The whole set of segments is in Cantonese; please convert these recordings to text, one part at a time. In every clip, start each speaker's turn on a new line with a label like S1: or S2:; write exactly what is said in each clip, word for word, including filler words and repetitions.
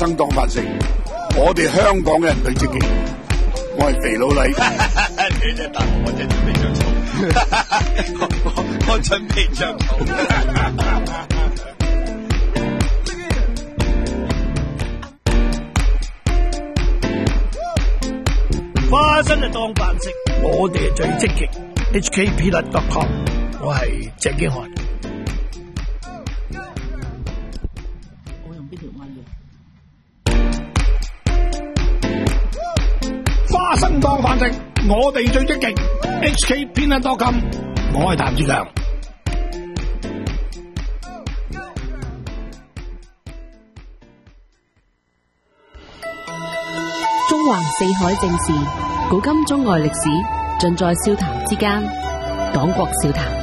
S1: 生當飯食，我哋香港人最積極。我係肥佬黎，
S2: 你真係答我，我真係準備着草，我我準備着草。
S3: 花生就當飯食，我哋係最積極。H K Peanut dot com， 我係鄭經翰。
S4: 我用邊條咪嘅？
S3: 花生當飯食，我哋最積極。H K Peanut dot com， 我係譚志強。
S5: 中橫四海正事，古今中外歷史，盡在笑談之間。講國笑談。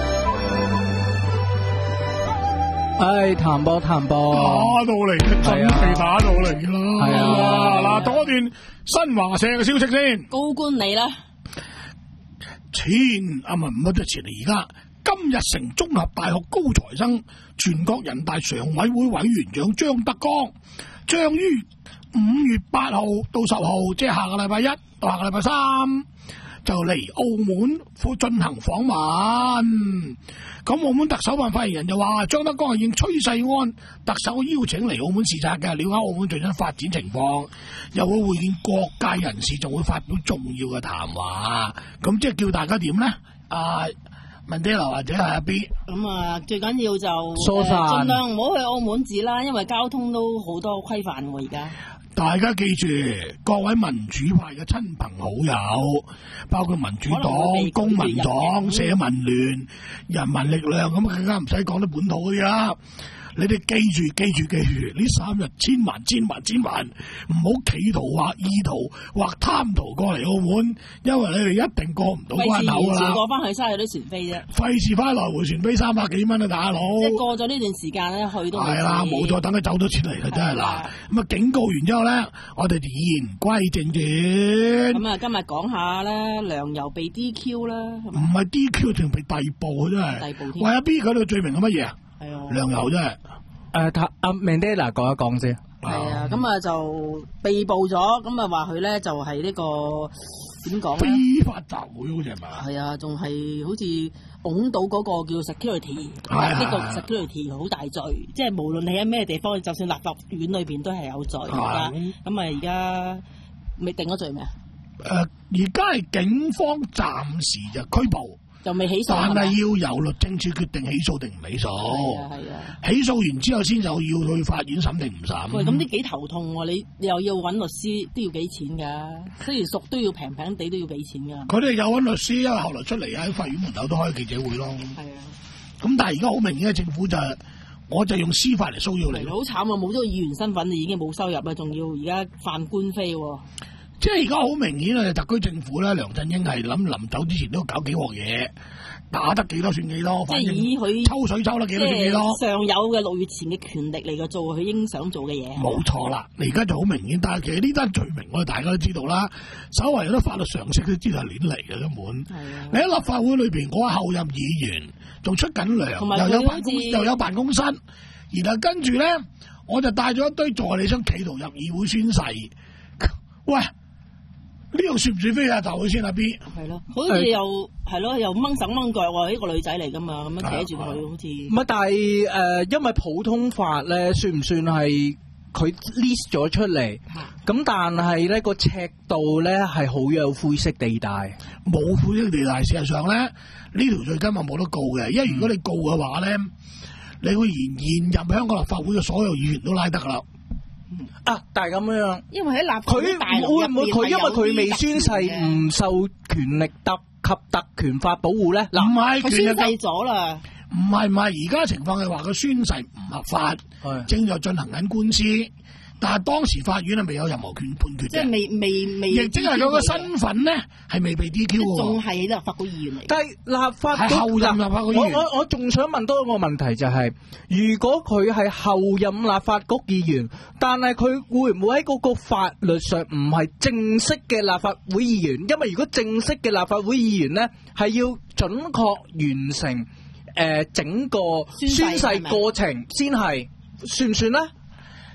S6: 唉，談波談波，
S3: 打到嚟，真係打到嚟啦！係啊，嗱，講一段新華社嘅消息先。
S4: 高官你啦，
S3: 前啊唔係唔係即係前嚟，而家金日成綜合大學高材生、全國人大常委會委員長張德江將於五月八號到十號，即係下個禮拜一到下個禮拜三，就嚟澳門進行訪問。咁澳門特首辦發言人就話，張德江係應崔世安特首嘅邀請嚟澳門視察嘅，了解澳門最新發展情況，又會會見各界人士，仲會發表重要嘅談話。咁即係叫大家點咧？啊，文迪樓或者係阿 B。
S4: 咁啊，最緊要就
S6: 疏散，
S4: 盡量唔好去澳門市啦，因為交通都好多規範喎而家。
S3: 大家記住，各位民主派嘅親朋好友，包括民主黨、公民黨、社民聯、人民力量，咁更加唔使講啲本土嗰啲啦。你哋記住記住記住，呢三日千萬千萬千萬唔好企圖或意圖或貪圖過嚟澳門，因為你哋一定過唔到關口噶啦。
S4: 過翻去嘥咗啲船飛啫，
S3: 費事翻來回船飛三百幾蚊啊，大佬！
S4: 即係過咗呢段時間咧，去都
S3: 係啦，冇錯，等佢走咗出嚟啦，真係嗱。咁啊，警告完之後咧，我哋言歸正傳。
S4: 咁啊，今日講下咧，梁游被 D Q 啦，
S3: 唔係 D Q，仲被逮捕真係。
S4: 逮捕添。
S3: 喂，阿 B 佢度罪名係乜嘢啊？
S4: 係啊，
S3: 梁游真係。
S6: 誒，阿 Mandela 講一講先。
S4: 係啊，咁啊就被捕咗，咁啊話佢咧就係呢個點講咧？
S3: 非法集會好似係嘛？
S4: 係啊，仲係好似拱到嗰個叫 security，呢個 security 好大罪，即係無論你喺咩地方，就算立法院裏邊都係有罪。而家咁啊，而家未定咗罪未啊？
S3: 誒，而家係警方暫時就拘捕。
S4: 就未起訴，
S3: 但係要由律政處決定起訴定唔起訴。
S4: 係啊係啊，
S3: 起訴完之後先就要去法院審定唔審。
S4: 喂，咁啲幾頭痛喎！你你又要揾律師都要俾錢㗎，雖然熟都要平平地都要俾錢㗎。
S3: 佢哋有揾律師，因為後來出嚟喺法院門口都開記者會咯。
S4: 係啊，
S3: 咁但係而家好明顯嘅政府就係、我就用司法嚟騷擾你。
S4: 好慘啊！冇咗個議員身份，你已經冇收入啦，仲要而家犯官非喎。
S3: 即係而家好明顯啊！特區政府咧，梁振英係諗臨走之前都搞幾鑊嘢，打得幾多算幾多，
S4: 即係以佢
S3: 抽水抽得幾多算幾多。
S4: 上有嘅六月前嘅權力嚟嘅做佢應想做嘅嘢。
S3: 冇錯啦，你而家就好明顯，但係其實呢單罪名我哋大家都知道啦，稍為有啲法律常識都知道係亂嚟嘅根本。係啊！你喺立法會裏邊嗰個候任議員仲出緊糧，又有辦公又有辦公室，然後跟住咧我就帶咗一堆助理想企圖入議會宣誓。喂！呢度算唔算非法集會先啊 B？ 係咯，
S4: 好似又係咯，又掹手掹腳喎，呢個女仔嚟噶嘛，咁樣扯住佢好似。
S6: 唔係，但係誒、呃，因為普通法咧，算唔算係佢 list 咗出嚟？咁、啊、但係咧個尺度咧係好有灰色地帶，
S3: 冇灰色地帶。事實上咧，呢條罪根本冇得告嘅，因為如果你告嘅話咧，你會延延入香港立法會嘅所有議員都拉得啦。
S6: 啊！但係咁樣，
S4: 因為喺立法
S6: 會會唔會佢因為佢未宣誓唔受權力特及特權法保護咧？
S3: 唔係
S4: 佢宣誓咗啦，
S3: 唔係唔係，而家情況係話佢宣誓唔合法，正在進行緊官司。但係當時法院係未有任何權判決嘅，
S4: 即係未未未，
S3: 亦即係佢個身份咧係未被 D Q 喎，
S4: 仲係立法會議員嚟。
S6: 但係立法
S3: 係後任立法會議員。
S6: 我我我仲想問多一個問題，就係、是、如果佢係後任立法局議員，但係佢會唔會喺嗰個法律上唔係正式嘅立法會議員？因為如果正式嘅立法會議員咧，係要準確完成誒、呃、整個宣誓過程先係，算唔算咧？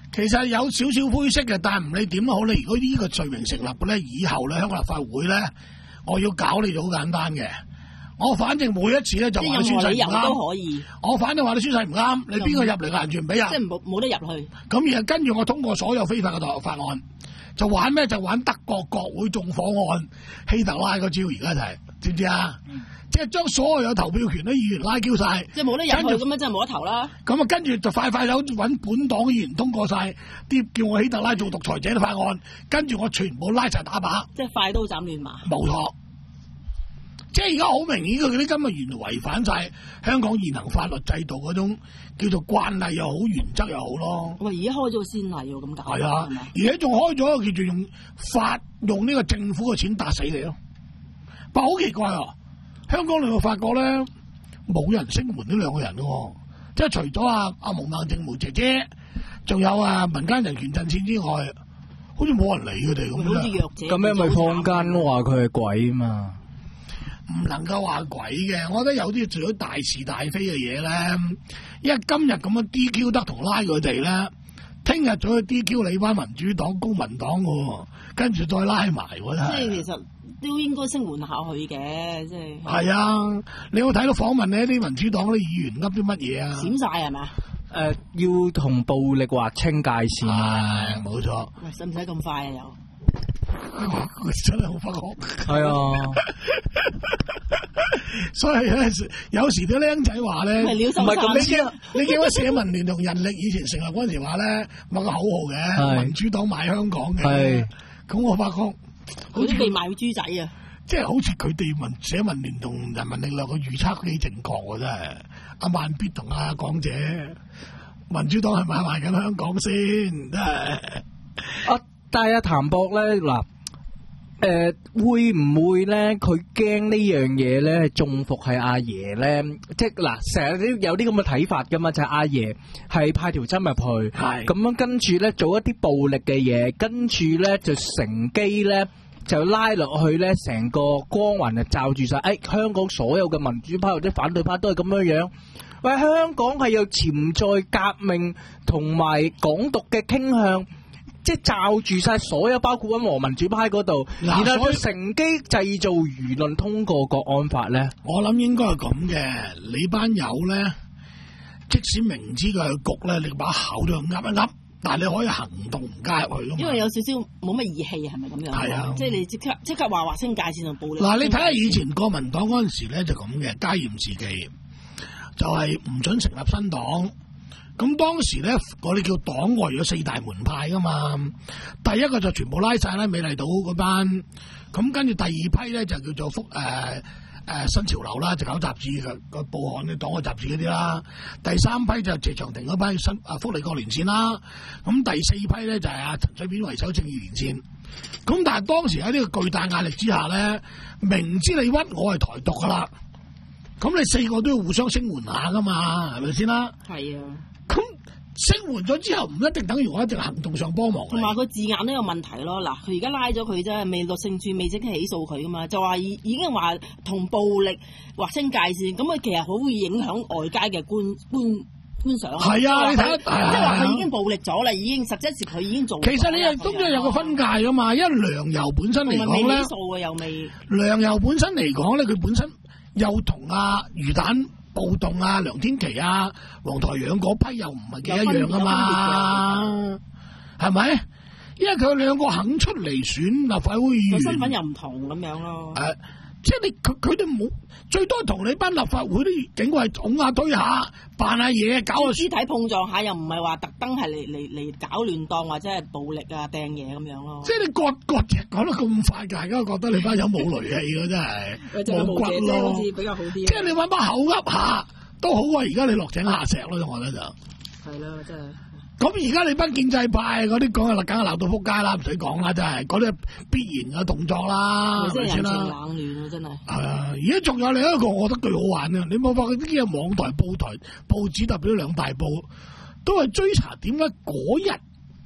S3: 其實有少少灰色嘅，但係唔理點都好，你如果呢個罪名成立嘅咧，以後咧香港立法會咧，我要搞你就好簡單嘅。我反正每一次咧就話你宣誓唔啱，
S4: 都可以。
S3: 我反正話你宣誓唔啱，你邊個入嚟嘅人權唔俾入？
S4: 即係冇冇得入去。咁
S3: 然後跟住我通過所有非法嘅法案，就玩咩？就玩德國國會縱火案，希特拉嗰招，而家就係、是、知唔知啊？嗯、即係將所有有投票權啲議員拉嬌晒，
S4: 即係冇得入去咁樣，真係冇得投啦。
S3: 咁啊，跟住就快快手揾本黨議員通過晒啲叫我希特拉做獨裁者嘅法案，跟住我全部拉齊打靶，
S4: 即係快刀斬亂麻。冇
S3: 錯。即係而家好明顯，佢啲今日原來違反晒香港現行法律制度嗰種叫做慣例又好，原則又好咯。
S4: 喂，而家開咗先例喎，咁搞。係
S3: 啊，而家仲開咗一個叫做用法用呢個政府嘅錢打死你咯。但好奇怪啊！香港你會發覺咧，冇人聲援呢兩個人嘅，即係除咗阿阿毛孟靜毛姐姐，仲有啊民間人權陣線之外，好似冇人理佢哋咁樣。
S4: 好似弱者。
S6: 咁樣咪坊間話佢係鬼嘛？
S3: 唔能夠話鬼嘅，我覺得有啲做咗大是大非嘅嘢咧，因為今日咁樣 D Q 得同拉佢哋咧，聽日再去 D Q 你班民主黨、公民黨嘅，跟住再拉埋喎。
S4: 即係其實都應該聲援下佢嘅，即係。係
S3: 啊，你有睇到訪問呢啲民主黨啲議員噏啲乜嘢啊？
S4: 閃晒係嘛？
S6: 誒、呃，要同暴力劃清界線。
S3: 係，冇錯。
S4: 喂，使唔使咁快啊？又？
S3: 真係好不講，
S6: 係啊，
S3: 所以有時有時啲僆仔話咧，唔係咁你見你見我社民聯同人力以前成立嗰陣時話咧，話個口號嘅民主黨賣香港嘅，咁我發覺
S4: 好似被賣豬仔啊，
S3: 即係好似佢哋民社民聯同人民力量嘅預測幾正確喎，真係阿萬必同阿港姐，民主黨係咪賣緊香港先？真係
S6: 啊！但係阿譚博咧嗱，誒、呃、會唔會咧？佢驚呢樣嘢咧，中伏係阿爺咧，即係嗱，成日都有啲咁嘅睇法噶嘛，就係、是、阿爺係派條針入去，係咁樣跟住咧做一啲暴力嘅嘢，跟住咧就乘機咧就拉落去咧，成個光環就罩住晒。誒、哎，香港所有嘅民主派或者反對派都係咁樣樣。喂，香港係有潛在革命同埋港獨嘅傾向。即係罩住晒所有，包括喺和民主派嗰度，然後佢乘機製造輿論，通過國安法咧。
S3: 我諗應該係咁嘅。你班友咧，即使明知佢係局咧，你把口都要噏一噏，但係你可以行動唔加入去。
S4: 因為有少少冇乜義氣，係咪咁樣？係啊，即係你即刻即刻話劃清界線同暴力。
S3: 嗱，你睇下以前國民黨嗰陣時咧就咁嘅，戒嚴時期就係唔准成立新黨。咁當時咧，我哋叫黨外有四大門派噶嘛。第一個就全部拉晒咧，美麗島嗰班。咁跟住第二批咧就叫做福誒誒、呃呃、新潮流啦，就搞雜誌嘅個報刊嘅黨外雜誌嗰啲啦。第三批就謝長廷嗰批新啊福利國連線啦。咁第四批咧就係阿陳水扁為首正義連線。咁但係當時喺呢個巨大壓力之下咧，明知你屈我係台獨噶啦，咁你四個都要互相聲援下噶嘛，係咪先啦？係啊。咁聲援咗之後，唔一定等於我一直行動上幫忙。
S4: 同埋佢字眼都有問題咯。嗱，佢而家拉咗佢啫，未律政處未正式起訴佢噶嘛，就話已已經話同暴力劃清界線，咁啊其實好會影響外界嘅觀觀觀賞。係啊，你睇，即係話佢已經暴力咗啦，已經實質係佢已經做。其實你又都有個分界噶嘛，因為糧油本身嚟講咧，數嘅又未
S3: 糧油本身嚟講咧，佢本身又同阿魚蛋暴動啊，梁天琦啊，黃台仰嗰批又唔係幾一樣啊嘛，係咪？因為佢兩個肯出嚟選立法會議員，
S4: 身份又唔同咁樣咯。
S3: 誒、呃，即係你佢佢哋冇最多同你班立法會啲警衛拱下推下，扮下嘢，搞個
S4: 肢體碰撞下，又唔係話特登係嚟嚟嚟搞亂檔或者係暴力啊掟嘢咁樣咯。
S3: 即係你割割嘢講得咁快，大家覺得你班友冇雷氣咯，真係冇骨咯。好似比較好啲。即係你揾把口噏下都好啊！而家你落井下石咯，我覺得就
S4: 係啦，真係。
S3: 咁而家你班建制派嗰啲講啊，梗係鬧到撲街啦，唔使講啦，真係嗰啲必然嘅動作啦，
S4: 係咪先啦？人情冷暖啊，真係。係啊，
S3: 而家仲有另一個，我覺得最好玩啊！你冇發覺啲嘢網台、報台、報紙，特別兩大報，都係追查點解嗰日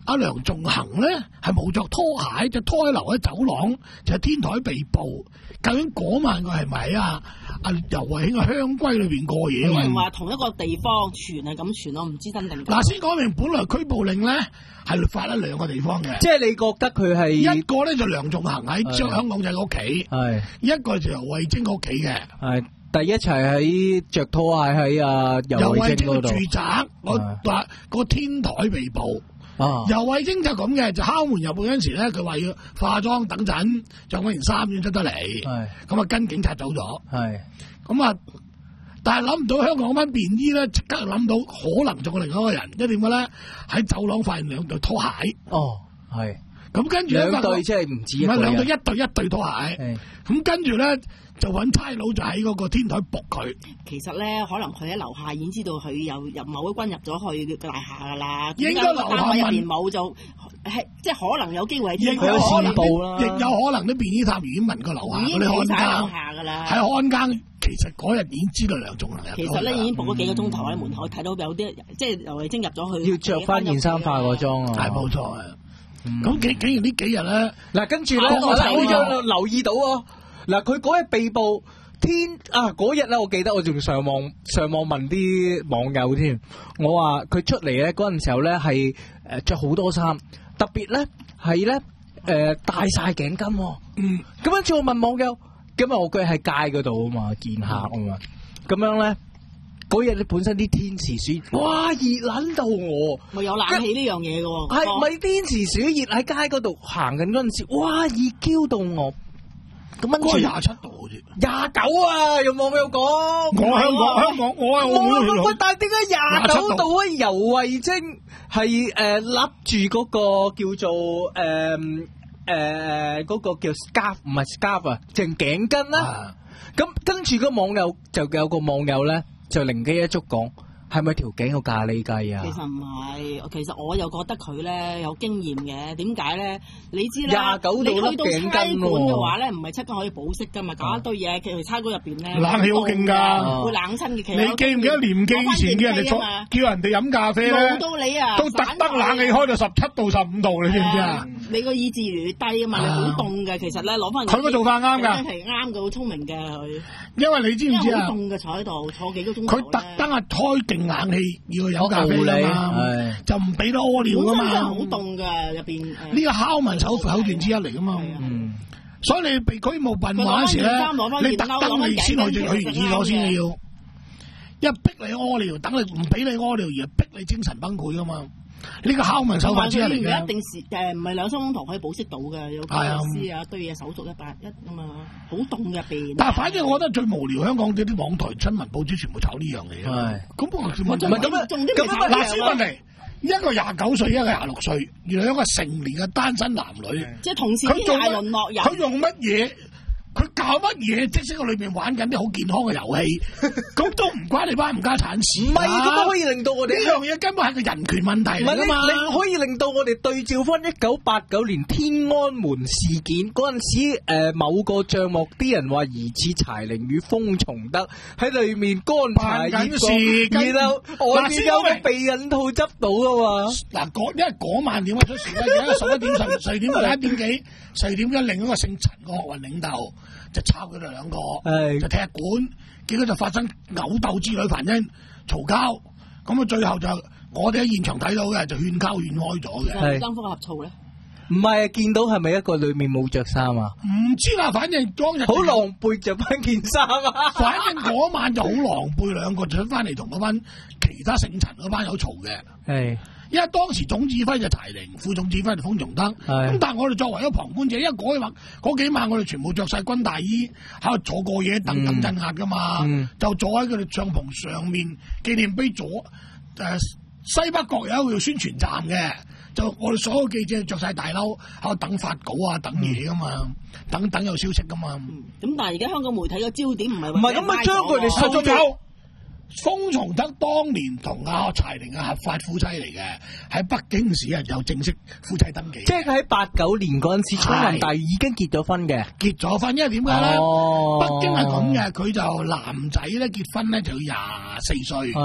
S3: 阿梁仲恒咧係冇着拖鞋，就拖喺留喺走廊，就喺天台被捕。究竟嗰晚佢係咪啊？阿游蕙禎嘅香閨裏邊過夜？
S4: 有人話同一個地方傳係咁傳，我唔知真定假。
S3: 嗱，先講明，本來拘捕令咧係發喺兩個地方嘅，
S6: 即係你覺得佢係
S3: 一個咧就梁仲恒喺香港仔屋企，係一個就游蕙禎屋企嘅，係。
S6: 第一齊喺着拖鞋喺阿游蕙禎嗰度，
S3: 住宅我話個天台被捕。
S6: 啊，
S3: 游蕙禎就咁嘅，就敲門入去嗰陣時咧，佢話要化妝等陣，着嗰件衫先出得嚟。係咁啊，跟警察走咗。係咁啊，但係諗唔到香港嗰班便衣咧，即刻諗到可能仲有另外一個人，因為點解咧？喺走廊發現兩對拖鞋。哦，係。咁跟住
S6: 兩對即係唔止一個人，
S3: 唔係兩對，一對一對拖鞋。咁跟住咧。就揾差佬就喺嗰個天台仆佢。
S4: 其實咧，可能佢喺樓下已經知道佢有入某一軍入咗去大廈噶啦。
S3: 應該樓下
S4: 入邊冇就係即係可能有機會係
S3: 亦有可能亦有可能啲便衣探員已經問過樓下嗰啲看更。
S4: 下噶啦。
S3: 喺看更，其實嗰日已經知道梁仲恒入咗。
S4: 其實咧已經仆咗幾個鐘頭喺門口，睇到有啲即係游蕙禎入咗去。
S6: 要着翻件衫化個妝啊！
S3: 係冇錯啊！咁竟竟然呢幾日咧，
S6: 嗱跟住咧，我有留意到啊！嗱佢嗰日被捕。天啊！嗰日咧，我記得我仲上網上網問啲網友添。我話佢出嚟咧嗰陣時候咧係誒著好多衫，特別咧係咧誒戴晒頸巾。嗯，咁跟住我問網友，咁啊我佢喺街嗰度啊嘛，見客啊嘛。咁樣咧嗰日你本身啲天池鼠，哇熱撚到我，
S4: 咪有冷氣呢樣嘢嘅喎。
S6: 係咪天池鼠熱喺街嗰度行緊嗰陣時，哇熱嬌到我。咁跟住
S3: 廿七度好似
S6: 廿九啊！有網友講，
S3: 我香港香港我係澳門
S6: 喂，但係點解廿九度啊？游蕙禎係誒笠住嗰個叫做誒誒嗰個叫 scarf 唔係 scarf 啊，淨頸巾啦。咁跟住個網友就有個網友咧就靈機一觸講。係咪條頸有咖喱雞啊？
S4: 其實唔係，其實我又覺得佢咧有經驗嘅。點解咧？你知啦，
S6: 廿九度
S4: 你去到差館嘅話咧，唔係即刻可以保釋噶嘛，搞一堆嘢。其實差館入邊咧，
S3: 冷氣好勁㗎，
S4: 會冷親嘅。其實
S3: 你記唔記得年幾前嘅人哋叫人哋飲咖啡咧？
S4: 冇道理啊！
S3: 都特登冷氣開到十七度、十五度，你知唔知啊？
S4: 你個意志越低啊嘛，你好凍嘅。其實咧攞翻
S3: 佢個做法啱㗎，
S4: 係啱嘅，好聰明嘅佢。
S3: 因為你知唔知啊？
S4: 好凍嘅坐喺度，坐幾個鐘頭咧。
S3: 佢特登係開勁冷氣，要佢飲咖啡啊嘛，就唔俾得屙尿噶嘛。
S4: 真係好凍㗎入邊。
S3: 呢個敲門手手段之一嚟噶嘛。所以你被拘捕笨話嗰時咧，你特登你先去去完廁所先要，一逼你屙尿，等你唔俾你屙尿而逼你精神崩潰噶嘛。呢個敲門手法之一嚟嘅。
S4: 唔一定時誒，唔係兩三鐘頭可以保釋到嘅，有律師啊，堆嘢手續一百一啊嘛，好凍入邊。
S3: 但係反正我覺得最無聊，香港啲網台新聞報紙全部炒呢樣嘢。係。咁我唔係咁啊，咁嗱先問題，一個廿九歲，一個廿六歲，原來一個成年嘅單身男女，
S4: 即係同時啲大淪落人，
S3: 佢用乜嘢？佢搞乜嘢？即使佢裏面玩緊啲好健康嘅遊戲，咁都唔關你班唔家產事。
S6: 唔係，咁都可以令到我哋
S3: 呢樣嘢根本係個人權問題嚟噶嘛。
S6: 你可以令到我哋對照翻一九八九年天安門事件嗰陣時，誒、呃、某個帳幕啲人話疑似柴玲與封從德喺裏面乾柴烈火，然後外面有個避孕套執到噶嘛。
S3: 嗱，嗰因為嗰晚點解出事咧？而家十一點十十點十一點幾十二點幾，另一個姓陳嘅學運領袖。就抄佢哋兩個，就踢館，結果就發生毆鬥之類，反正嘈交，咁啊最後就我哋喺現場睇到嘅，就勸交勸開咗嘅。
S4: 係爭風呷醋咧？
S6: 唔係，見到係咪一個裏面冇着衫啊？
S3: 唔知啦，反正當日
S6: 好狼狽着翻件衫啊！
S3: 反正嗰晚就好狼狽，兩個就翻嚟同嗰班其他姓陳嗰班有嘈嘅。係。因為當時總指揮就柴玲，副總指揮就封從德，咁但係我哋作為一個旁觀者，因為嗰晚嗰幾晚我哋全部着晒軍大衣喺度坐過夜等等鎮壓噶嘛，嗯、就坐喺佢哋帳篷上面紀念碑左誒、呃、西北角有一個叫宣傳站嘅，就我哋所有記者着晒大褸喺度等發稿啊，等嘢噶嘛，嗯、等等有消息噶嘛。咁、
S4: 嗯、但係而家香港媒體嘅焦點唔係
S6: 唔係咁啊，將佢哋收咗。
S3: 封從德當年同阿柴玲嘅合法夫妻嚟嘅，喺北京市啊有正式夫妻登記。
S6: 即係喺八九年嗰陣時，楚文大已經結咗婚嘅。
S3: 結咗婚，因為點解咧？哦、北京係咁嘅，佢就男仔咧結婚咧就要廿四歲，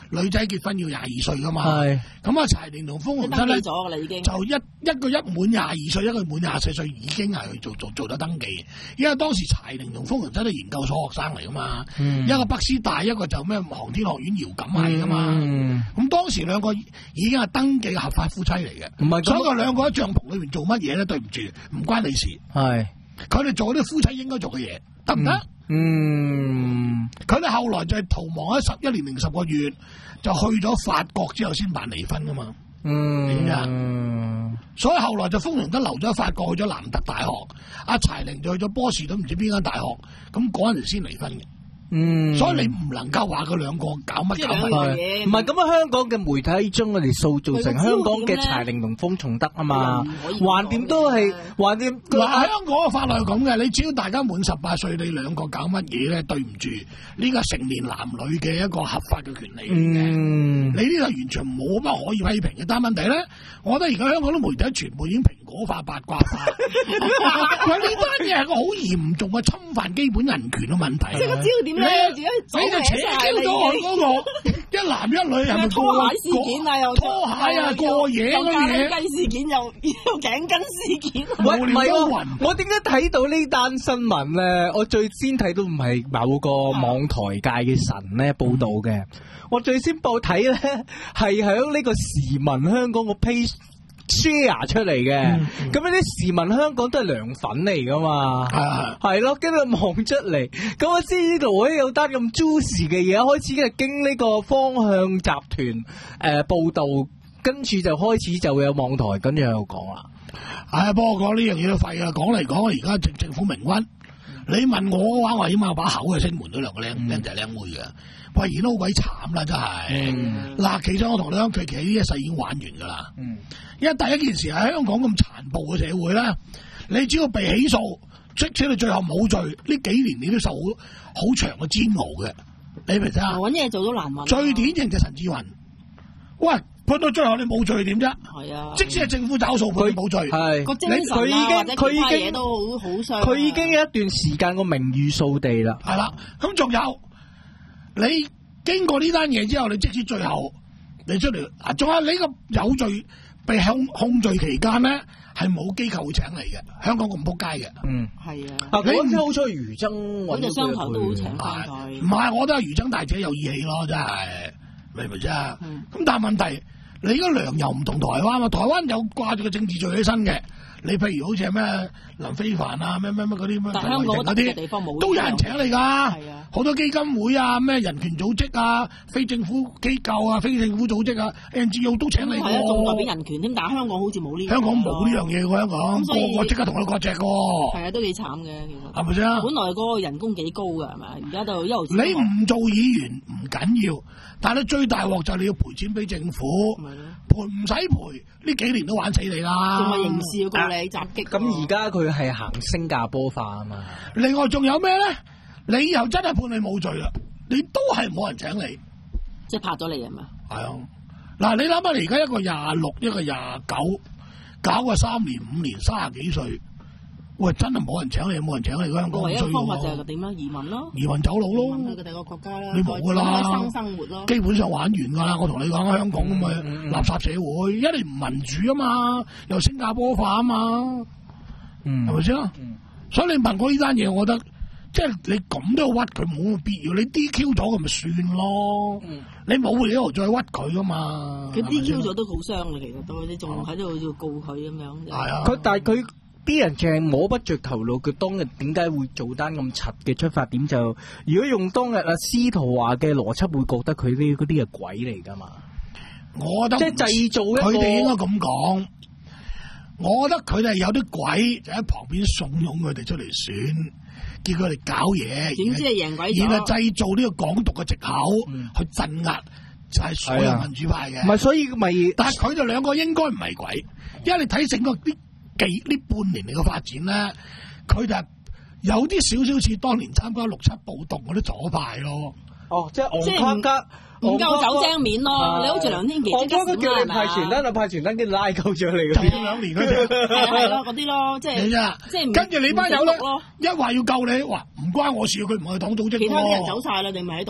S3: 女仔結婚要廿二歲噶嘛。
S6: 係。
S3: 咁啊，柴玲同封鴻德咧
S4: 咗㗎啦已經。
S3: 就一一個一滿廿二歲，一個滿廿四歲已經係去做做做咗登記。因為當時柴玲同封鴻德都研究所學生嚟噶嘛，嗯、一個北師大，一個就咩航天學院遙感系噶嘛。咁、嗯、當時兩個已經係登記合法夫妻嚟嘅。唔係，所以佢兩個喺帳篷裏邊做乜嘢咧？對唔住，唔關你事。係。佢哋做啲夫妻應該做嘅嘢，得唔得？嗯。佢哋後來就係逃亡咗十一年零十個月，就去咗法國之後先辦離婚噶嘛。嗯。點解？嗯。所以後來就封鴻德留咗喺法國，去咗南特大學，阿柴玲就去咗波士頓唔知邊間大學，咁嗰陣時先離婚嘅。嗯，所以你唔能夠話佢兩個搞乜搞乜嘢，
S6: 唔係咁啊！香港嘅媒體將佢哋塑造成香港嘅柴玲同封鴻德啊嘛，橫掂都係橫掂。
S3: 嗱，香港嘅法律係咁嘅，你只要大家滿十八歲，你兩個搞乜嘢咧？對唔住，呢個成年男女嘅一個合法嘅權利嚟嘅。嗯，你呢個完全冇乜可以批評嘅。但係問題咧，我覺得而家香港啲媒體全部已經蘋果化、八卦化。佢呢單嘢係個好嚴重嘅侵犯基本人權嘅問題。即係個焦點。你你就扯咗我嗰個一男一女係咪
S4: 拖鞋事件啊？又
S3: 拖鞋啊，過夜嗰啲嘢，
S4: 雞事件又又頸巾事件。
S6: 喂，唔係喎，我點解睇到呢單新聞咧？我最先睇到唔係某個網台界嘅神咧報道嘅，嗯、我最先報睇咧係響呢個時聞香港個 page share 出嚟嘅，咁呢啲時聞香港都係涼粉嚟噶嘛，係係咯，跟住望出嚟，咁我知呢度咧有單咁 juicy 嘅嘢，開始嘅經呢個方向集團誒、呃、報道，跟住就開始就會有網台跟住又講啦。
S3: 係啊，不過講呢樣嘢都廢啦，講嚟講去而家政政府明君，你問我嘅話，我起碼把口係聲援咗兩個靚靚仔靚妹嘅，喂，而家好鬼慘啦，真係。嗱、嗯，其實我同你講，佢其實呢一世已經玩完噶啦。嗯，因為第一件事喺香港咁殘暴嘅社會咧，你只要被起訴，即使你最後冇罪，呢幾年你都受好好長嘅煎熬嘅。你明唔明啊？
S4: 搵嘢做都難搵。
S3: 最典型就陳志雲，喂，判到最後你冇罪點啫？係啊，即使係政府找數判你冇罪，係個精神啊，或者其他嘢都好好傷。
S6: 佢已經有一段時間個名譽掃地啦。
S3: 係啦，咁仲有你經過呢單嘢之後，你即使最後你出嚟，啊，仲有你個有罪被控控罪期間咧，係冇機構會請你嘅。香港咁仆街嘅，嗯，係啊。啊，
S6: 你好彩余爭
S4: 揾到雙頭都好請翻佢。
S3: 唔係，我覺得係余爭大姐有義氣咯，真係明唔明啫？咁、嗯、但係問題，你而家梁游唔同台灣嘛？台灣有掛住個政治罪起身嘅。你譬如好似係咩林非凡啊，咩咩咩嗰啲咩，
S4: 香港嗰啲地方冇，
S3: 都有人請你㗎，好多基金會啊，咩人權組織啊，非政府機構啊，非政府組織啊 ，N G O 都請你㗎。係啊，仲代表人權添，但係香港好似冇呢。香港冇呢樣嘢喎，香港個個即刻同你割席喎。係啊，都幾慘嘅，其實。係咪先？本來嗰個人工幾高㗎，係咪？而家就一路。你唔做議員唔緊要，但係你最大鑊就係你要賠錢俾政府，賠唔使賠，呢幾年都玩死你啦。仲係刑事要告你襲擊。
S6: 咁而家佢係行新加坡化啊嘛。
S3: 另外仲有咩咧？你又真係判你冇罪啦，你都係冇人請你，
S4: 即係拍咗你係嘛？
S3: 係啊。嗱，你諗下，你而家一個廿六，一個廿九，搞個三年五年，三十幾歲。喂，真係冇人請你，有冇人請你？香港唯一方法就係點樣移民咯，移民走佬咯，去第二個國家啦，你冇噶啦，生生活咯，基本上玩完噶啦。我同你講，香港咁嘅垃圾社會，一嚟唔民主啊嘛，又新加坡化啊嘛，嗯，係咪先？所以你問我呢單嘢，我覺得即係你咁都要屈佢，冇乜必要。你 D Q 咗佢咪算咯，嗯、你冇理由再屈佢噶嘛。佢 D Q 咗都好傷嘅，其實都你仲喺度要告佢咁樣。係啊，
S6: 佢但係佢。啲人淨係摸不着頭腦，佢當日點解會做單咁柒嘅出發點就？如果用當日阿司徒華嘅邏輯，會覺得佢啲嗰啲係鬼嚟㗎嘛？
S3: 我覺得即係製造一個，佢哋應該咁講。我覺得佢哋有啲鬼就喺旁邊慫恿佢哋出嚟選，叫佢哋搞嘢。點知係贏鬼咗？然後製造呢個港獨嘅藉口、嗯、去鎮壓，就係、是、所有民主派嘅。唔係、
S6: 啊，所以咪？
S3: 但係佢哋兩個應該唔係鬼，因為你睇整個啲。幾呢半年嚟嘅發展咧，佢就有啲少少似當年參加六七暴動嗰啲左派咯。
S6: 哦，即係
S4: 即係唔夠唔夠走精面咯。你好似梁天琦，
S6: 我覺得叫你派傳單就派傳單，跟住拉鳩咗你嗰啲
S3: 兩年嗰啲，
S4: 係咯嗰啲咯，即係即係
S3: 跟住你班友咧，一話要救你，哇唔關我事，佢唔係黨組織。
S4: 其他啲人走晒啦，你咪喺度咯。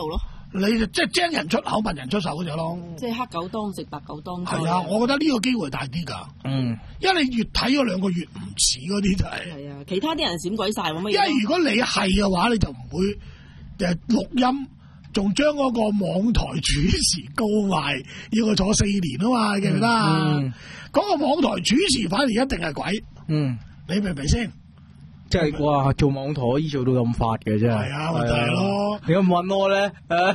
S3: 你就即係精人出口，笨人出手嗰隻咯。
S4: 即係黑狗當食，白狗當災。
S3: 係啊，我覺得呢個機會大啲㗎。
S6: 嗯，
S3: 因為你越睇嗰兩個越唔似嗰啲就係、是。
S4: 係啊，其他啲人閃鬼晒冇乜嘢。
S3: 因為如果你係嘅話，你就唔會誒錄音，仲將嗰個網台主持告埋，要佢坐四年啊嘛，記唔記得啊？嗰、嗯、個網台主持反而一定係鬼。嗯，你明唔明先？即係哇，做網台可以做到咁發嘅真係。係啊，咪就係咯。你咁問我咧？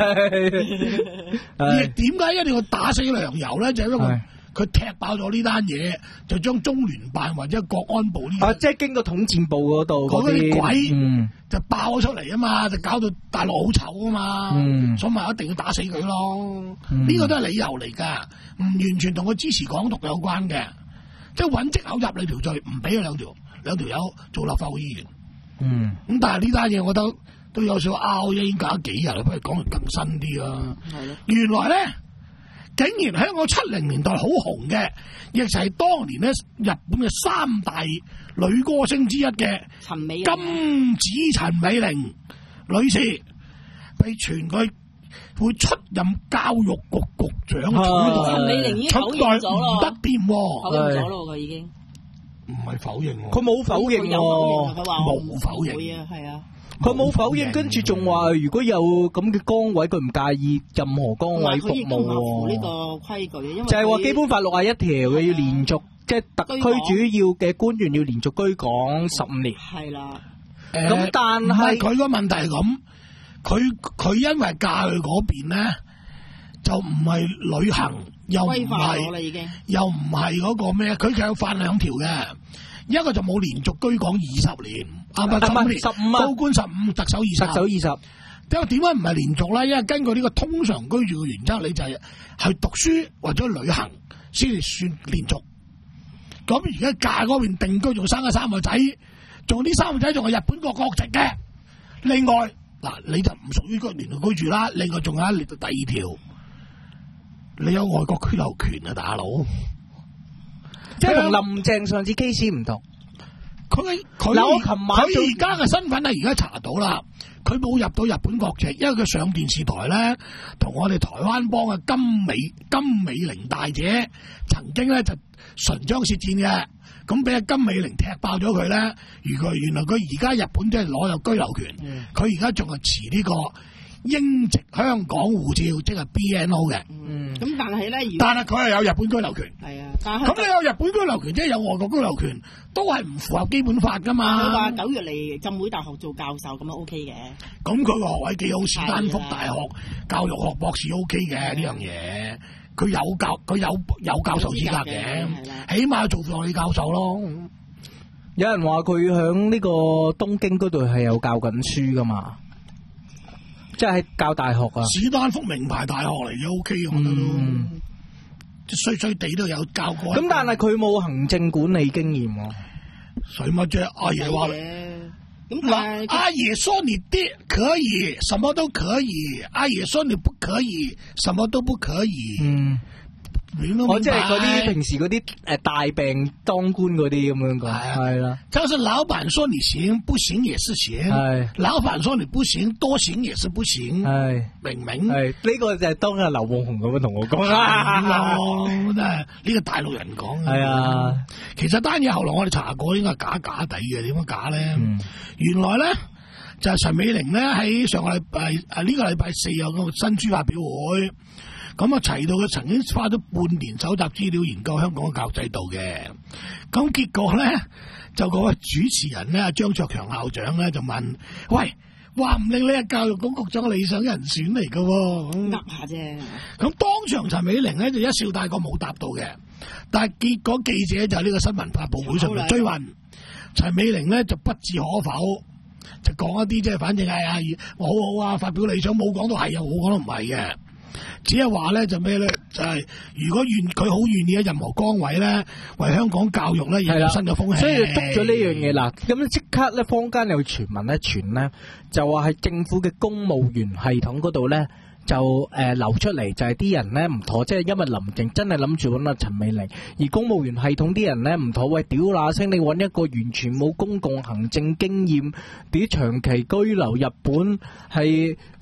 S3: 亦點解一定要打死梁游咧？就係因為佢踢爆咗呢單嘢，就將中聯辦或者國安部呢？啊，即係經過統戰部嗰度嗰啲鬼，嗯、就爆咗出嚟啊嘛，就搞到大陸好醜啊嘛。嗯、所以咪一定要打死佢咯。呢、嗯、個都係理由嚟噶，唔完全同佢支持港獨有關嘅。即係揾藉口入你條罪，唔俾佢兩條。兩條友做立法會議員，嗯，咁但係呢單嘢，我覺得都有少拗，已經搞咗幾日啦，不如講嚟更新啲啦。係咯，原來咧，竟然香港七零年代好紅嘅，亦就係當年咧日本嘅三大女歌星之一嘅陳美金子陳美玲女士，被傳佢會出任教育局局長。陳美玲已經否認咗咯，唔得掂，否認咗咯，佢已經。唔係否認，佢冇否認喎，佢話冇否認啊，係啊，佢冇否認，跟住仲話如果有咁嘅崗位，佢唔介意任何崗位服務喎。呢個規矩，因為就係話基本法六十一條，佢要連續，即係特區主要嘅官員要連續居港十五年。係啦，咁但係佢個問題係咁，佢佢因為嫁去嗰邊咧，就唔係旅行。又唔係，又唔係嗰個咩？佢就有犯兩條嘅，一個就冇連續居港二十年，啊唔係十五年，十五高官十五，特首二十，特首二十。因為點解唔係連續咧？因為根據呢個通常居住嘅原則，你就係去讀書或者旅行先至算連續。咁而家嫁嗰邊定居，仲生咗三個仔，仲呢三個仔仲係日本個國籍嘅。另外嗱，你就唔屬於個連續居住啦。另外仲有一列第二條。你有外國居留權啊，大佬！即係同林鄭上次 case 唔同。佢佢嗱，我琴晚佢而家嘅身份係而家查到啦。佢冇入到日本國籍，因為佢上電視台咧，同我哋台灣幫嘅金美金美玲大姐曾經咧就唇槍舌戰嘅，咁俾阿金美玲踢爆咗佢咧。如果原來佢而家日本即係攞有居留權，佢而家仲係持呢個英籍香港護照，即係 B N O 嘅。嗯，咁但係咧，但係佢係有日本居留權。係啊，但係咁你有日本居留權，即係有外國居留權，都係唔符合基本法噶嘛。佢話九月嚟浸會大學做教授咁樣 O K 嘅。咁佢個學位幾好，史丹福大學教育學博士 O K 嘅呢樣嘢。佢有教，佢有有教授資格嘅，起碼做助理教授咯。有人話佢響呢個東京嗰度係有教緊書噶嘛。即係教大學啊，史丹福名牌大學嚟嘅 ，O K 嘅，我覺得都衰衰地都有教過。咁但係佢冇行政管理經驗喎。使乜啫？阿爺話咁，嗱，阿爺說你啲可以，什麼都可以；阿爺說你不可以，什麼都不可以。嗯。我即係嗰啲平時嗰啲誒大病當官嗰啲咁樣講，係啦。就是老闆說你行，不行也是行。係。老闆說你不行，多行也是不行。係。明唔明？係。呢個就係當日劉夢熊咁樣同我講啦。真係呢個大陸人講。係啊。其實單嘢後來我哋查過，應該係假假地嘅。點樣假咧？嗯。原來咧就係陳美玲咧喺上個禮拜誒呢個禮拜四有個新書發表會。咁啊，齊到佢曾經花咗半年搜集資料研究香港嘅教育制度嘅，咁結果咧就嗰個主持人咧張卓強校長咧就問：喂，話唔定你係教育局局長嘅理想人選嚟㗎喎？噏下啫。咁當場陳美玲咧就一笑帶過冇答到嘅，但係結果記者就喺呢個新聞發佈會上面追問，陳美玲咧就不置可否，就講一啲即係反正係啊，我好好啊，發表理想，冇講到係啊，冇講到唔係嘅。只係話咧就咩咧，就係、是、如果願佢好願意喺任何崗位咧，為香港教育咧有新嘅風氣。所以督咗呢樣嘢啦，咁即刻咧坊間有傳聞咧傳咧，就話喺政府嘅公務員系統嗰度咧就誒、呃、流出嚟，就係啲人咧唔妥，即係因為林鄭真係諗住揾阿陳美玲，而公務員系統啲人咧唔妥，喂屌嗱聲，你揾一個完全冇公共行政經驗，啲長期居留日本係喂。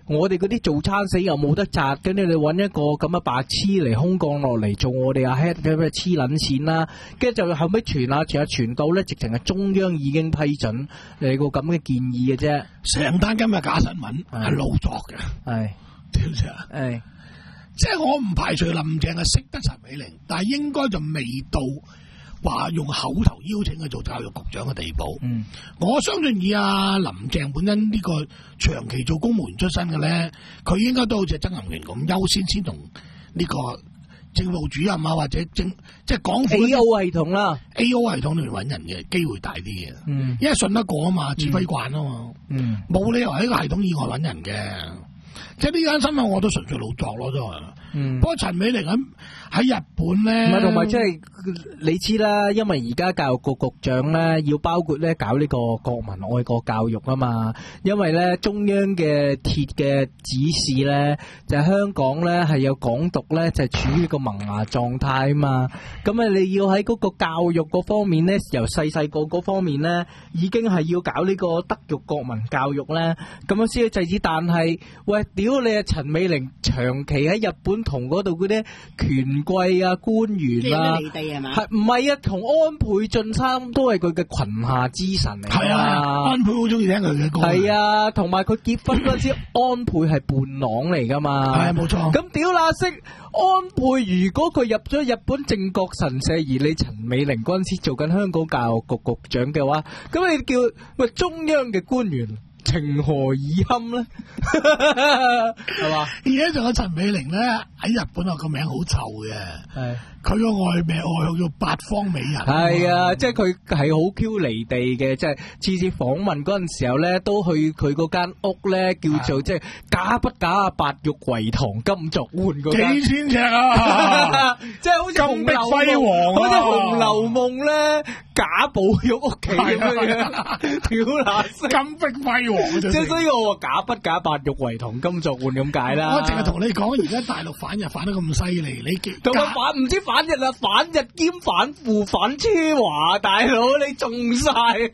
S6: 我哋嗰啲做餐死又冇得摘，跟住你揾一個咁嘅白痴嚟空降落嚟做我哋阿 head 嘅咩黐撚線啦，跟住就後尾傳下傳下傳到咧，直情係中央已經批准你個咁嘅建議嘅啫。
S3: 成單今日假新聞係老作嘅，
S6: 係
S3: 知唔知啊？
S6: 係
S3: 即係我唔排除林鄭係識得陳美玲，但係應該就未到話用口頭邀請佢做教育局長嘅地步。嗯，我相信以阿林鄭本身呢個長期做公務員出身嘅咧，佢應該都好似曾蔭權咁優先先同呢個政務主任啊或者政即係港府
S6: A O 系統啦
S3: ，A O 系統裏面揾人嘅機會大啲嘅。嗯，因為信得過啊嘛，指揮慣啊嘛。嗯，冇理由喺個系統以外揾人嘅。即係呢間新聞我都純粹老作咯，都係。嗯。不過陳美玲咁喺日本咧，
S6: 唔係同埋即係你知啦，因為而家教育局局長咧要包括咧搞呢個國民愛國教育啊嘛，因為咧中央嘅鐵嘅指示咧就係、是、香港咧係有港獨咧就係、是、處於個萌芽狀態啊嘛，咁啊你要喺嗰個教育嗰方面咧，由細細個嗰方面咧已經係要搞呢個德育國民教育咧，咁樣先去制止。但係喂，屌你啊陳美玲長期喺日本同嗰度嗰啲權貴啊官員啊，係唔係啊？同安倍晉三都係佢嘅群下之神嚟。係
S3: 啊，安倍好中意聽佢嘅歌。
S6: 係啊，同埋佢結婚嗰陣時，安倍係伴郎嚟噶嘛。
S3: 係冇錯。
S6: 咁屌乸式，安倍如果佢入咗日本靖國神社，而你陳美玲嗰陣時做緊香港教育局局長嘅話，咁你叫喂中央嘅官員情何以堪咧？係嘛？
S3: 而家仲有陳美玲咧喺日本啊，個名好臭嘅。係佢個外名外號叫八方美人。係
S6: 啊，即係佢係好 Q 離地嘅，即係次次訪問嗰陣時候咧，都去佢嗰間屋咧，叫做即係假不假啊，白玉圍堂金鑿換嗰間。
S3: 幾千尺啊！
S6: 即係好似金碧輝煌，好似《紅樓夢》咧假寶玉屋企咁樣。屌嗱，
S3: 金碧輝煌。
S6: 即係所以我話假不假，白玉圍堂金鑿換咁解啦。
S3: 我淨係同你講，而家大陸反日反得咁犀利，你
S6: 同我反唔知反日啊，反日兼反腐反奢華，大佬你中晒。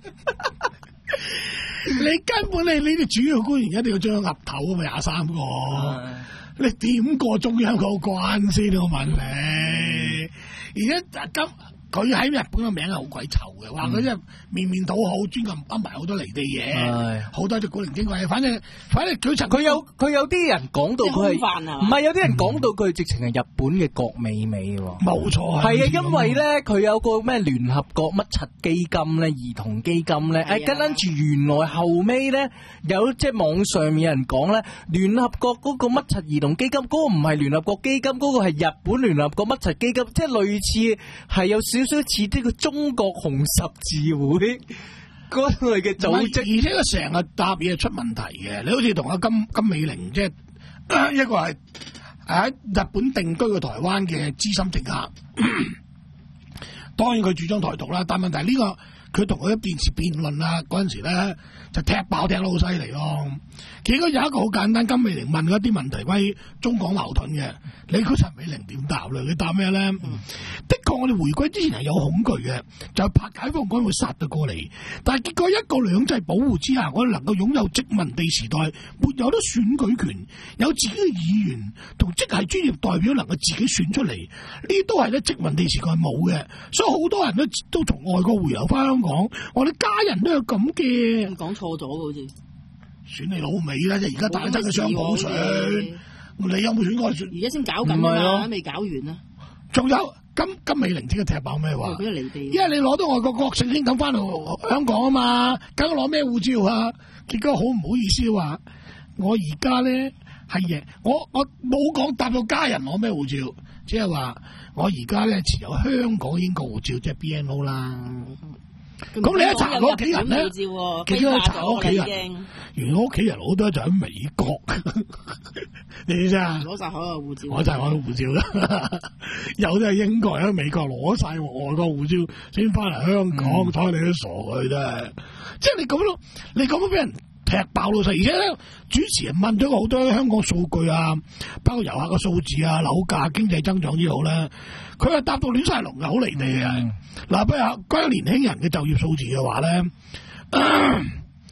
S3: 你根本你呢啲主要官員一定要將佢岌頭啊嘛，廿三個，你點過中央嗰關先？我問你，而家今。佢喺日本嘅名係好鬼臭嘅，話佢即係面面討好，專咁安排好多離地嘢，好多隻古靈精怪嘢。反正反正佢佢有佢有啲人講到佢係唔係有啲人講到佢直情係日本嘅郭美美喎。冇錯，係啊，因為咧佢有個咩聯合國乜柒基金咧，兒童基金咧，誒跟跟住原來後尾咧有即係網上面有人講咧，聯合國嗰個乜柒兒童基金嗰個唔係聯合國基金，嗰個係日本聯合國乜柒基金，即係類似係有少少似呢個中國紅十字會嗰類嘅組織， 而且佢成日答嘢出問題嘅。你好似同阿金金美玲，即係一個係喺日本定居嘅台灣嘅資深政客，當然佢主張台獨啦，但問題呢、這個佢同佢喺電視辯論啊嗰陣時咧就踢爆踢得好犀利咯。結果有一個好簡單，金美玲問嗰啲問題關於中港矛盾嘅，你估陳美玲點答咧？佢答咩咧？嗯、的確我哋回歸之前係有恐懼嘅，就係怕解放軍會殺到過嚟。但係結果一國兩制保護之下，我哋能夠擁有殖民地時代沒有得選舉權，有自己嘅議員同職系專業代表能夠自己選出嚟，呢啲都係咧殖民地時代冇嘅。所以好多人都都從外國回流翻香港，我哋家人都有咁嘅。
S4: 講錯咗好似。
S3: 選你老味啦！即係而家打真嘅雙普選，你有冇選過？
S4: 而家先搞緊啊，未搞完啊！
S3: 仲有金金美玲即係踢爆咩話？因為你攞到外國國籍先等翻到香港啊嘛，梗係攞咩護照啊？結果好唔好意思話，我而家咧係贏，我我冇講答到家人攞咩護照，即係話我而家咧持有香港英國護照，即係 B N O 啦。咁你一查我屋企人咧，幾多查我屋企人？原來我屋企人好多就喺美國，你知唔知啊？
S4: 攞晒海外護照，
S3: 攞晒海外護照啦。有啲係英國人喺美國攞晒外國護照先翻嚟香港，睬、嗯、你都傻佢真係。即係你咁咯，你咁樣俾人踢爆老細，而且咧主持人問咗好多香港數據啊，包括遊客嘅數字啊、樓價、經濟增長之好咧。佢係答到亂晒龍嘅，好離地嘅。嗱、嗯，譬如關於年輕人嘅就業數字嘅話咧，誒、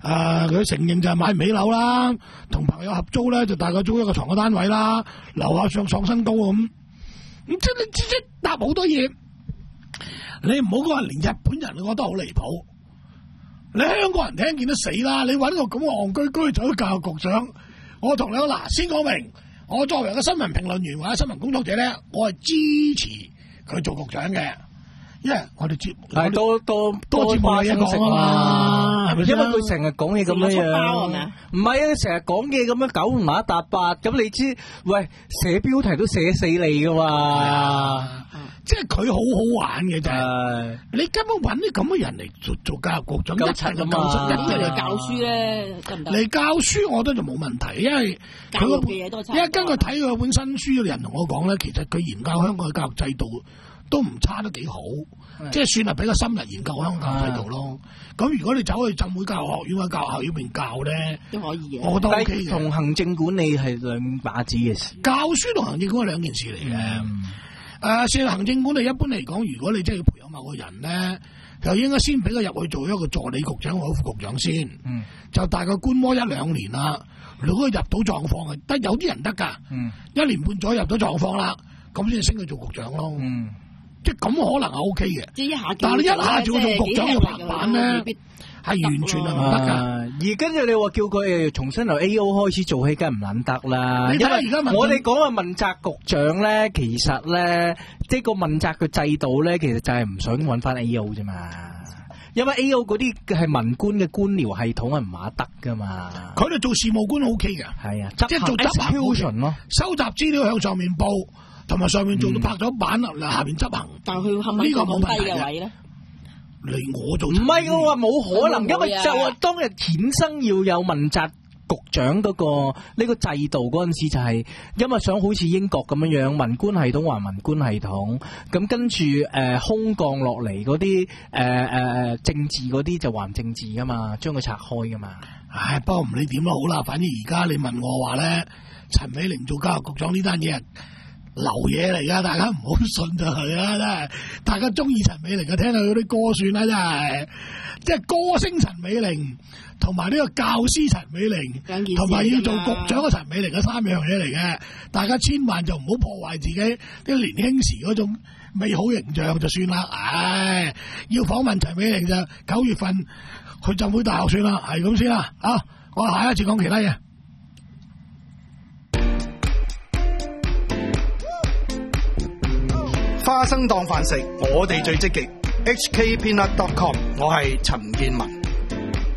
S3: 誒佢承認就係買唔起樓啦，同朋友合租咧就大概租一個床嘅單位啦，樓下上創新高咁。咁即係你即係答好多嘢，你唔好講話連日本人都覺得好離譜，你香港人聽見都死啦！你揾個咁嘅戇居居做教育局長，我同你講嗱，先講明，我作為一個新聞評論員或者新聞工作者咧，我係支持佢做局長嘅。因為我哋節
S6: 係多多多花生食啊，係咪？因為佢成日講嘢咁樣樣，唔係啊，成日講嘢咁樣九唔埋一搭八，咁你知？喂，寫標題都寫死你噶嘛？即係佢好好玩嘅啫。你根本揾啲咁嘅人嚟做做教育局長，一齊就夠出，一齊嚟教書咧，得唔得？嚟教書我覺得就冇問題，因為佢個嘢都因為根據睇佢本新書嘅人同我講咧，其實佢研究香港嘅教育制度都唔差得幾好，即係算係比較深入研究香港教育制度咯。咁如果你走去浸會教育學院或者教育學院邊教咧，都可以嘅。我覺得 OK 嘅。同行政管理係兩把子嘅事。教書同行政管理係兩件事嚟嘅。誒、嗯，算、呃、行政管理一般嚟講，如果你真係要培養某個人咧，就應該先俾佢入去做一個助理局長或者副局長先。嗯。就大概觀摩一兩年啦，如果佢入到狀況，係得有啲人得㗎。嗯。一年半左右入到狀況啦，咁先升佢做局長咯。嗯。即係咁可能係 O K 嘅，即係一下，但係你一下做做局長要拍板咧，係完全係唔得噶。而跟住你話叫佢重新由 A O 開始做起，梗係唔撚得啦。你睇下而家我哋講嘅問責局長咧，其實咧，即係個問責嘅制度咧，其實就係唔想揾翻 A O 啫嘛。因為 A O 嗰啲係文官嘅官僚系統係唔馬得噶嘛。佢哋做事務官 O K 嘅，係啊，即係做執行咯，收集資料向上面報。同埋上面做到拍咗板啦，下邊執行。但係佢係咪呢個冇低嘅位咧？你我做唔係我話冇可能，因為就係當日衍生要有問責局長嗰個呢個制度嗰陣時，就係因為想好似英國咁樣樣，文官系統還文官系統，咁跟住誒空降落嚟嗰啲誒誒政治嗰啲就還政治噶嘛，將佢拆開噶嘛。唉，不過唔理點都好啦，反正而家你問我話咧，陳美玲做教育局長呢單嘢流嘢嚟噶，大家唔好信就係啦，真係大家中意陳美玲就聽下佢啲歌算啦，真係即係歌星陳美玲同埋呢個教師陳美玲，同埋要做局長嘅陳美玲嘅三樣嘢嚟嘅，大家千萬就唔好破壞自己啲年輕時嗰種美好形象就算啦。唉，要訪問陳美玲就九月份去浸會大學算啦，係咁先啦。啊，我下一次講其他嘢。
S1: 花生當飯食，我哋最積極。H K Peanut dot com， 我係陳建文。